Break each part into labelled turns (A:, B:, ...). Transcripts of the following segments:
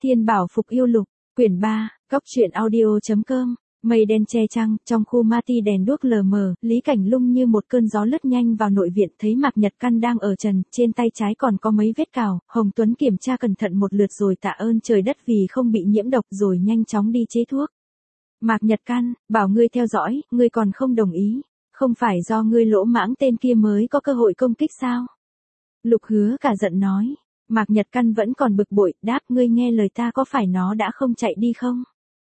A: Thiên Bảo Phục Yêu Lục, quyển 3, Góc truyện audio.com. Mây đen che trăng, trong khu ma ti đèn đuốc lờ mờ, Lý Cảnh Lung như một cơn gió lướt nhanh vào nội viện, thấy Mạc Nhật Căn đang ở trần, trên tay trái còn có mấy vết cào. Hồng Tuấn kiểm tra cẩn thận một lượt rồi tạ ơn trời đất vì không bị nhiễm độc, rồi nhanh chóng đi chế thuốc. Mạc Nhật Căn, bảo ngươi theo dõi, ngươi còn không đồng ý, không phải do ngươi lỗ mãng tên kia mới có cơ hội công kích sao? Lục Hứa cả giận nói. Mạc Nhật Căn vẫn còn bực bội, đáp, ngươi nghe lời ta, có phải nó đã không chạy đi không?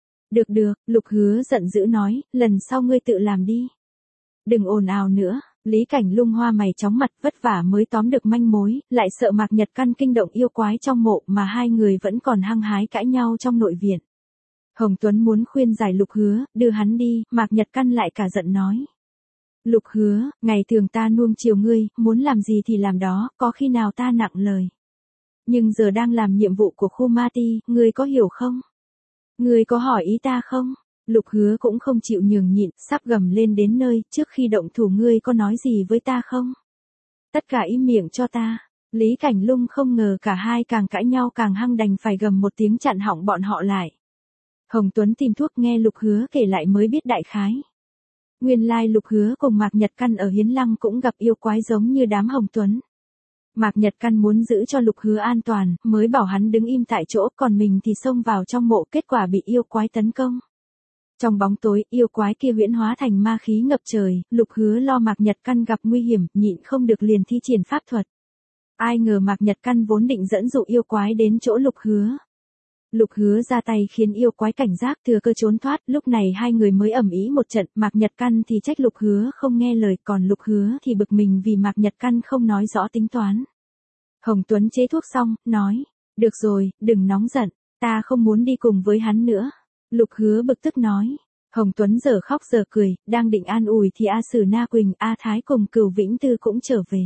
A: Được, Lục Hứa giận dữ nói, lần sau ngươi tự làm đi. Đừng ồn ào nữa. Lý Cảnh Lung hoa mày chóng mặt, vất vả mới tóm được manh mối, lại sợ Mạc Nhật Căn kinh động yêu quái trong mộ, mà hai người vẫn còn hăng hái cãi nhau trong nội viện. Hồng Tuấn muốn khuyên giải Lục Hứa, đưa hắn đi, Mạc Nhật Căn lại cả giận nói. Lục Hứa, ngày thường ta nuông chiều ngươi, muốn làm gì thì làm đó, có khi nào ta nặng lời. Nhưng giờ đang làm nhiệm vụ của khu ma ti, ngươi có hiểu không? Ngươi có hỏi ý ta không? Lục Hứa cũng không chịu nhường nhịn, sắp gầm lên đến nơi, trước khi động thủ ngươi có nói gì với ta không? Tất cả im miệng cho ta. Lý Cảnh Lung không ngờ cả hai càng cãi nhau càng hăng, đành phải gầm một tiếng chặn họng bọn họ lại. Hồng Tuấn tìm thuốc, nghe Lục Hứa kể lại mới biết đại khái. Nguyên lai Lục Hứa cùng Mạc Nhật Căn ở Hiến Lăng cũng gặp yêu quái giống như đám Hồng Tuấn. Mạc Nhật Căn muốn giữ cho Lục Hứa an toàn, mới bảo hắn đứng im tại chỗ, còn mình thì xông vào trong mộ, kết quả bị yêu quái tấn công. Trong bóng tối, yêu quái kia huyễn hóa thành ma khí ngập trời, Lục Hứa lo Mạc Nhật Căn gặp nguy hiểm, nhịn không được liền thi triển pháp thuật. Ai ngờ Mạc Nhật Căn vốn định dẫn dụ yêu quái đến chỗ Lục Hứa. Lục Hứa ra tay khiến yêu quái cảnh giác, thừa cơ trốn thoát, lúc này hai người mới ầm ĩ một trận, Mạc Nhật Căn thì trách Lục Hứa không nghe lời, còn Lục Hứa thì bực mình vì Mạc Nhật Căn không nói rõ tính toán. Hồng Tuấn chế thuốc xong, nói, được rồi, đừng nóng giận, ta không muốn đi cùng với hắn nữa. Lục Hứa bực tức nói. Hồng Tuấn giờ khóc giờ cười, đang định an ủi thì A Sử Na Quỳnh, A Thái cùng Cửu Vĩnh Tư cũng trở về.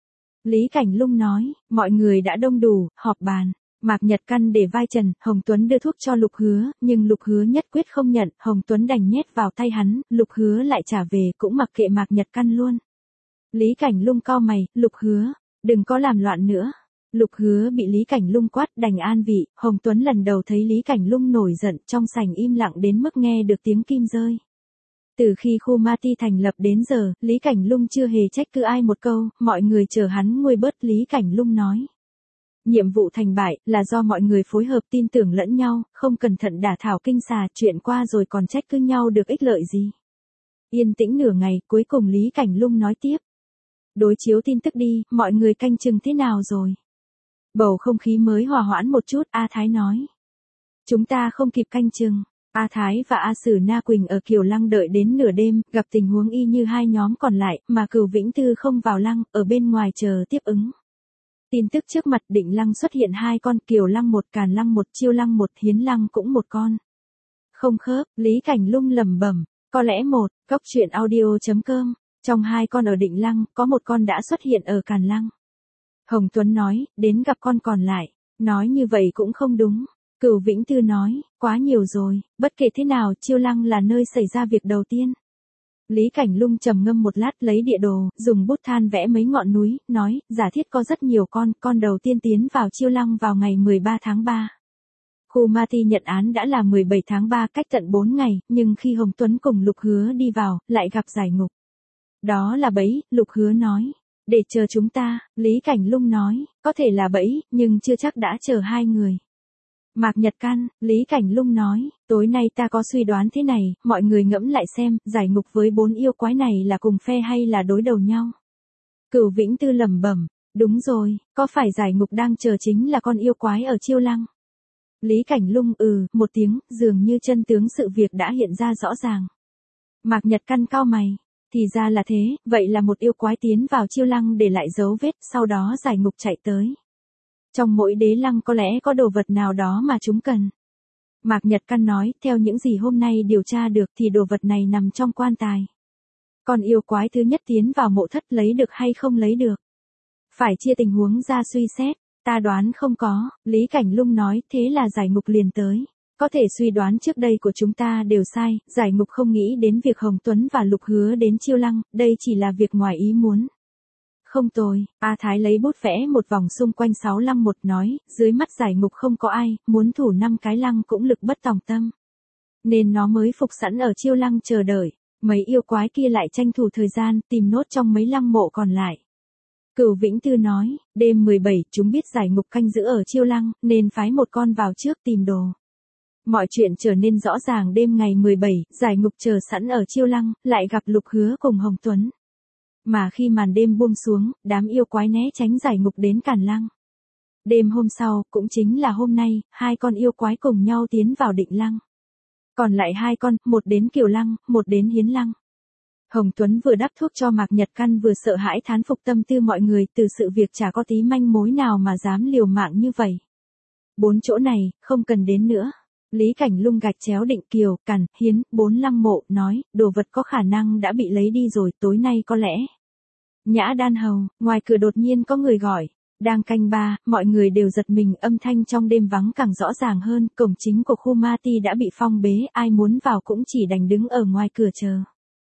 A: Lý Cảnh Lung nói, mọi người đã đông đủ, họp bàn. Mạc Nhật Căn để vai trần, Hồng Tuấn đưa thuốc cho Lục Hứa, nhưng Lục Hứa nhất quyết không nhận, Hồng Tuấn đành nhét vào tay hắn, Lục Hứa lại trả về, cũng mặc kệ Mạc Nhật Căn luôn. Lý Cảnh Lung cau mày, Lục Hứa, đừng có làm loạn nữa. Lục Hứa bị Lý Cảnh Lung quát, đành an vị. Hồng Tuấn lần đầu thấy Lý Cảnh Lung nổi giận, trong sảnh im lặng đến mức nghe được tiếng kim rơi. Từ khi khu ma ti thành lập đến giờ, Lý Cảnh Lung chưa hề trách cứ ai một câu, mọi người chờ hắn nguôi bớt. Lý Cảnh Lung nói. Nhiệm vụ thành bại là do mọi người phối hợp tin tưởng lẫn nhau, không cẩn thận đả thảo kinh xà, chuyện qua rồi còn trách cứ nhau được ích lợi gì. Yên tĩnh nửa ngày, cuối cùng Lý Cảnh Lung nói tiếp. Đối chiếu tin tức đi, mọi người canh chừng thế nào rồi? Bầu không khí mới hòa hoãn một chút, A Thái nói. Chúng ta không kịp canh chừng. A Thái và A Sử Na Quỳnh ở Kiều Lăng đợi đến nửa đêm, gặp tình huống y như hai nhóm còn lại, mà Cửu Vĩnh Tư không vào lăng, ở bên ngoài chờ tiếp ứng. Tin tức trước mặt, Định Lăng xuất hiện 2 con, Kiều Lăng 1, Càn Lăng 1, Chiêu Lăng 1, Hiến Lăng cũng 1 con. Không khớp, Lý Cảnh Lung lẩm bẩm, có lẽ một, Góc truyện audio.com. Trong 2 con ở Định Lăng, có 1 con đã xuất hiện ở Càn Lăng. Hồng Tuấn nói, đến gặp con còn lại. Nói như vậy cũng không đúng. Cửu Vĩnh Tư nói, quá nhiều rồi, bất kể thế nào, Chiêu Lăng là nơi xảy ra việc đầu tiên. Lý Cảnh Lung trầm ngâm một lát, lấy địa đồ, dùng bút than vẽ mấy ngọn núi, nói, giả thiết có rất nhiều con đầu tiên tiến vào Chiêu Lăng vào ngày 13 tháng 3. Khu ma ti nhận án đã là 17 tháng 3, cách tận 4 ngày, nhưng khi Hồng Tuấn cùng Lục Hứa đi vào, lại gặp giải ngục. Đó là bẫy, Lục Hứa nói. Để chờ chúng ta, Lý Cảnh Lung nói, có thể là bẫy, nhưng chưa chắc đã chờ 2 người. Mạc Nhật Căn, Lý Cảnh Lung nói, tối nay ta có suy đoán thế này, mọi người ngẫm lại xem, giải ngục với 4 yêu quái này là cùng phe hay là đối đầu nhau. Cửu Vĩnh Tư lẩm bẩm, đúng rồi, có phải giải ngục đang chờ chính là con yêu quái ở Chiêu Lăng? Lý Cảnh Lung một tiếng, dường như chân tướng sự việc đã hiện ra rõ ràng. Mạc Nhật Căn cau mày. Thì ra là thế, vậy là một yêu quái tiến vào Chiêu Lăng để lại dấu vết, sau đó giải ngục chạy tới. Trong mỗi đế lăng có lẽ có đồ vật nào đó mà chúng cần. Mạc Nhật Căn nói, theo những gì hôm nay điều tra được thì đồ vật này nằm trong quan tài. Còn yêu quái thứ nhất tiến vào mộ thất lấy được hay không lấy được? Phải chia tình huống ra suy xét, ta đoán không có, Lý Cảnh Lung nói, thế là giải ngục liền tới. Có thể suy đoán trước đây của chúng ta đều sai, giải ngục không nghĩ đến việc Hồng Tuấn và Lục Hứa đến Chiêu Lăng, đây chỉ là việc ngoài ý muốn. Không tồi, A Thái lấy bút vẽ một vòng xung quanh 6 lăng một nói, dưới mắt giải ngục không có ai, muốn thủ 5 cái lăng cũng lực bất tòng tâm. Nên nó mới phục sẵn ở chiêu lăng chờ đợi, mấy yêu quái kia lại tranh thủ thời gian tìm nốt trong mấy lăng mộ còn lại. Cửu Vĩnh Tư nói, đêm 17 chúng biết giải ngục canh giữ ở chiêu lăng, nên phái một con vào trước tìm đồ. Mọi chuyện trở nên rõ ràng đêm ngày 17, giải ngục chờ sẵn ở chiêu lăng, lại gặp Lục Hứa cùng Hồng Tuấn. Mà khi màn đêm buông xuống, đám yêu quái né tránh giải ngục đến cản lăng. Đêm hôm sau, cũng chính là hôm nay, hai con yêu quái cùng nhau tiến vào Định Lăng. Còn lại hai con, một đến Kiều Lăng, một đến Hiến Lăng. Hồng Tuấn vừa đắp thuốc cho Mạc Nhật Căn vừa sợ hãi thán phục tâm tư mọi người từ sự việc chả có tí manh mối nào mà dám liều mạng như vậy. 4 chỗ này, không cần đến nữa. Lý Cảnh Lung gạch chéo Định Kiều, Càn, Hiến, 4 lăng mộ, nói, đồ vật có khả năng đã bị lấy đi rồi, tối nay có lẽ. Nhã Đan Hầu, ngoài cửa đột nhiên có người gọi. Đang canh ba, mọi người đều giật mình, âm thanh trong đêm vắng càng rõ ràng hơn, cổng chính của khu ma ti đã bị phong bế, ai muốn vào cũng chỉ đành đứng ở ngoài cửa chờ.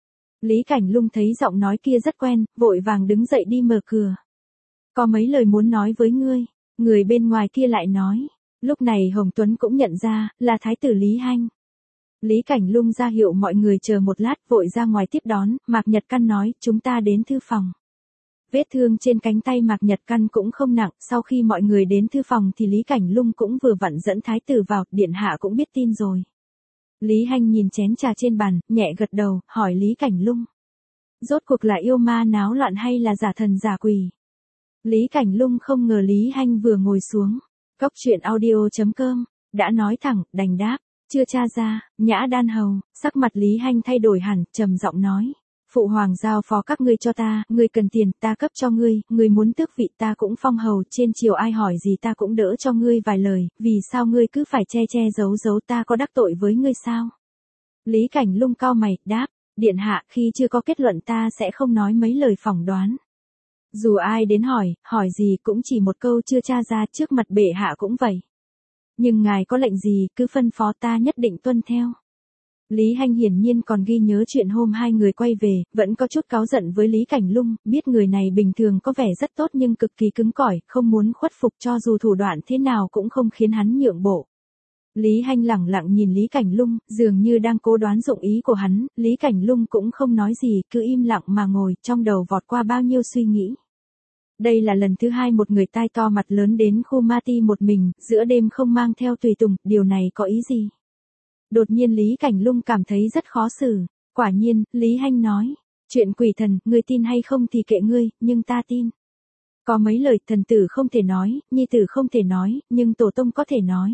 A: Lý Cảnh Lung thấy giọng nói kia rất quen, vội vàng đứng dậy đi mở cửa. Có mấy lời muốn nói với ngươi, người bên ngoài kia lại nói. Lúc này Hồng Tuấn cũng nhận ra, là Thái tử Lý Hanh. Lý Cảnh Lung ra hiệu mọi người chờ một lát, vội ra ngoài tiếp đón, Mạc Nhật Căn nói, chúng ta đến thư phòng. Vết thương trên cánh tay Mạc Nhật Căn cũng không nặng, sau khi mọi người đến thư phòng thì Lý Cảnh Lung cũng vừa vặn dẫn Thái tử vào, điện hạ cũng biết tin rồi. Lý Hanh nhìn chén trà trên bàn, nhẹ gật đầu, hỏi Lý Cảnh Lung. Rốt cuộc là yêu ma náo loạn hay là giả thần giả quỷ? Lý Cảnh Lung không ngờ Lý Hanh vừa ngồi xuống. Cốc truyện audio.com, đã nói thẳng, đành đáp, chưa tra ra. Nhã Đan Hầu, sắc mặt Lý Hanh thay đổi hẳn, trầm giọng nói. Phụ hoàng giao phó các ngươi cho ta, ngươi cần tiền, ta cấp cho ngươi muốn tước vị ta cũng phong hầu, trên triều ai hỏi gì ta cũng đỡ cho ngươi vài lời, vì sao ngươi cứ phải che giấu ta có đắc tội với ngươi sao? Lý Cảnh Lung cau mày, đáp, điện hạ, khi chưa có kết luận ta sẽ không nói mấy lời phỏng đoán. Dù ai đến hỏi gì cũng chỉ một câu chưa tra ra, trước mặt bệ hạ cũng vậy. Nhưng ngài có lệnh gì, cứ phân phó ta nhất định tuân theo. Lý Hanh hiển nhiên còn ghi nhớ chuyện hôm hai người quay về, vẫn có chút cáu giận với Lý Cảnh Lung, biết người này bình thường có vẻ rất tốt nhưng cực kỳ cứng cỏi, không muốn khuất phục cho dù thủ đoạn thế nào cũng không khiến hắn nhượng bộ. Lý Hanh lẳng lặng nhìn Lý Cảnh Lung, dường như đang cố đoán dụng ý của hắn, Lý Cảnh Lung cũng không nói gì, cứ im lặng mà ngồi, trong đầu vọt qua bao nhiêu suy nghĩ. Đây là lần thứ hai một người tai to mặt lớn đến khu ma ti một mình, giữa đêm không mang theo tùy tùng, điều này có ý gì? Đột nhiên Lý Cảnh Lung cảm thấy rất khó xử. Quả nhiên, Lý Hanh nói, chuyện quỷ thần, ngươi tin hay không thì kệ ngươi, nhưng ta tin. Có mấy lời thần tử không thể nói, nhi tử không thể nói, nhưng tổ tông có thể nói.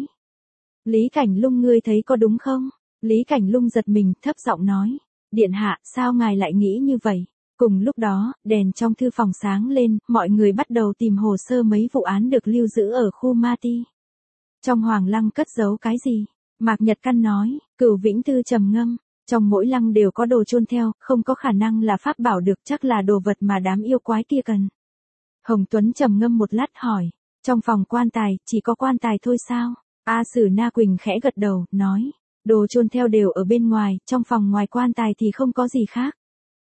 A: Lý Cảnh Lung, ngươi thấy có đúng không? Lý Cảnh Lung giật mình, thấp giọng nói, điện hạ, sao ngài lại nghĩ như vậy? Cùng lúc đó, đèn trong thư phòng sáng lên, mọi người bắt đầu tìm hồ sơ mấy vụ án được lưu giữ ở khu ma ti. Trong hoàng lăng cất giấu cái gì? Mạc Nhật Căn nói, Cửu Vĩnh Tư trầm ngâm, trong mỗi lăng đều có đồ chôn theo, không có khả năng là pháp bảo được, chắc là đồ vật mà đám yêu quái kia cần. Hồng Tuấn trầm ngâm một lát hỏi, trong phòng quan tài, chỉ có quan tài thôi sao? A Sử Na Quỳnh khẽ gật đầu, nói, đồ chôn theo đều ở bên ngoài, trong phòng ngoài quan tài thì không có gì khác.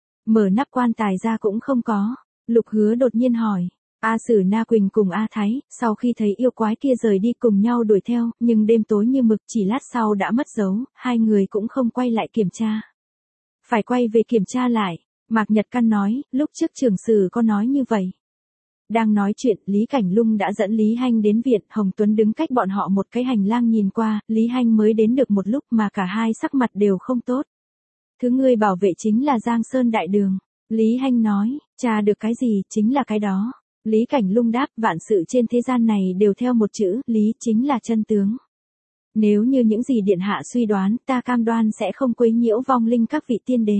A: Mở nắp quan tài ra cũng không có. Lục Hứa đột nhiên hỏi. A Sử Na Quỳnh cùng A Thái, sau khi thấy yêu quái kia rời đi cùng nhau đuổi theo, nhưng đêm tối như mực, chỉ lát sau đã mất dấu, hai người cũng không quay lại kiểm tra. Phải quay về kiểm tra lại. Mạc Nhật Căn nói, lúc trước trưởng sử có nói như vậy. Đang nói chuyện, Lý Cảnh Lung đã dẫn Lý Hanh đến viện, Hồng Tuấn đứng cách bọn họ một cái hành lang nhìn qua, Lý Hanh mới đến được một lúc mà cả hai sắc mặt đều không tốt. Thứ ngươi bảo vệ chính là Giang Sơn Đại Đường. Lý Hanh nói, tra được cái gì, chính là cái đó. Lý Cảnh Lung đáp, vạn sự trên thế gian này đều theo một chữ, lý chính là chân tướng. Nếu như những gì điện hạ suy đoán, ta cam đoan sẽ không quấy nhiễu vong linh các vị tiên đế.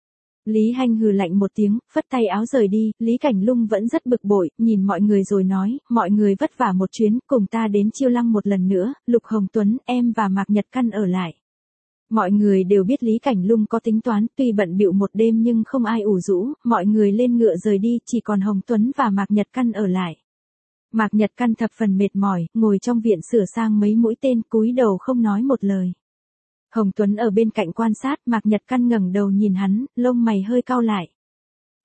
A: Lý Hanh hừ lạnh một tiếng, phất tay áo rời đi, Lý Cảnh Lung vẫn rất bực bội, nhìn mọi người rồi nói, mọi người vất vả một chuyến, cùng ta đến Chiêu Lăng một lần nữa, Lục Hồng Tuấn, em và Mạc Nhật Căn ở lại. Mọi người đều biết Lý Cảnh Lung có tính toán, tuy bận bịu một đêm nhưng không ai ủ rũ, mọi người lên ngựa rời đi, chỉ còn Hồng Tuấn và Mạc Nhật Căn ở lại. Mạc Nhật Căn thập phần mệt mỏi, ngồi trong viện sửa sang mấy mũi tên, cúi đầu không nói một lời. Hồng Tuấn ở bên cạnh quan sát, Mạc Nhật Căn ngẩng đầu nhìn hắn, lông mày hơi cau lại.